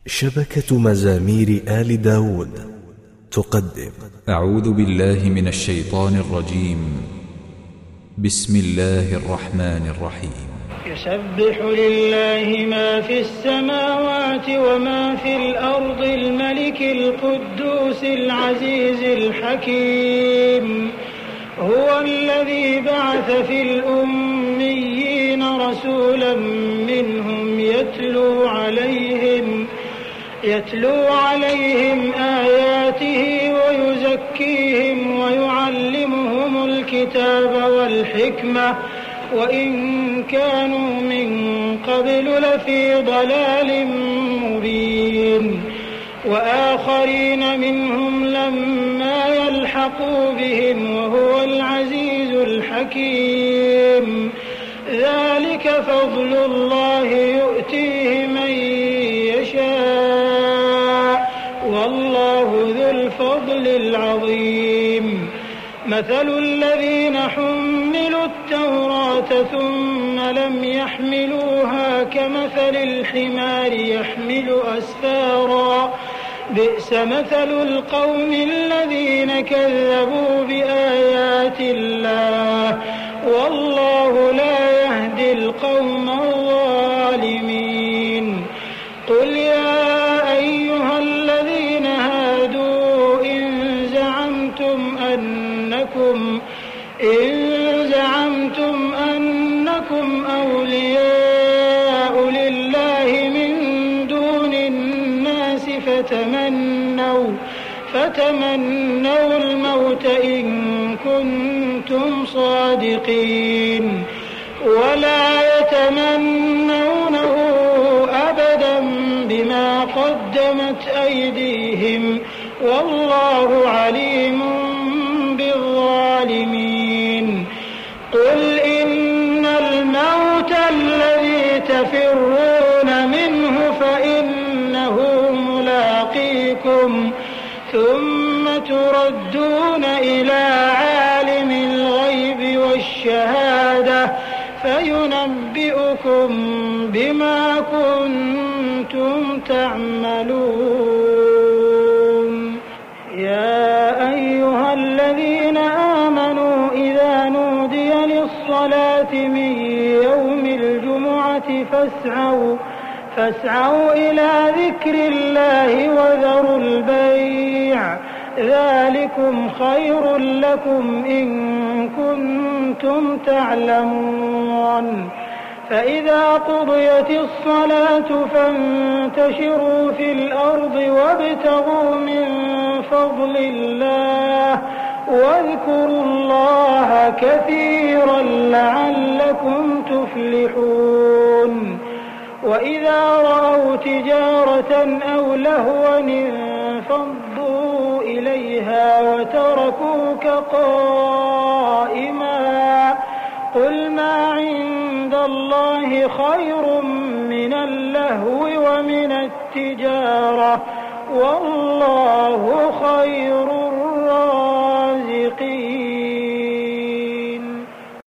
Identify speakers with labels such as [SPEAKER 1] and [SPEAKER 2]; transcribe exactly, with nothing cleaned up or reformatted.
[SPEAKER 1] شبكة مزامير آل داود تقدم.
[SPEAKER 2] أعوذ بالله من الشيطان الرجيم. بسم الله الرحمن الرحيم.
[SPEAKER 3] يسبح لله ما في السماوات وما في الأرض الملك القدوس العزيز الحكيم. هو الذي بعث في الأميين رسولا منهم يتلو عليهم يتلو عليهم آياته ويزكيهم ويعلمهم الكتاب والحكمة وإن كانوا من قبل لفي ضلال مبين. وآخرين منهم لما يلحقوا بهم وهو العزيز الحكيم. ذلك فضل الله يؤتيه من يشاء والله ذو الفضل العظيم. مثل الذين حملوا التوراة ثم لم يحملوها كمثل الحمار يحمل أسفارا بئس مثل القوم الذين كذبوا بآيات الله والله لا يهدي القوم الظالمين. قل يا أيها الذين هادوا إن زعمتم أنكم إن زعمتم أنكم أولياء لله من دون الناس فتمنوا فتمنوا الموت إن كنتم صادقين ولا يتمنونه أبدا بما قدمت أيديهم والله عليم بالظالمين. قل إن الموت الذي تفرون منه فإنه ملاقيكم ثم تردون إلى عالم الغيب والشهادة فينبئكم بما كنتم تعملون. يا أيها الذين آمنوا إذا نودي للصلاة من يوم الجمعة فاسعوا فاسعوا إلى ذكر الله وذروا البيع ذلكم خير لكم إن كنتم تعلمون. فإذا قضيت الصلاة فانتشروا في الأرض وابتغوا من فضل الله واذكروا الله كثيرا لعلكم تفلحون. وإذا رأوا تجارة أو لهوا انفضوا إليها وتركوك قائما قل ما عند الله خير من اللهو ومن التجارة والله خير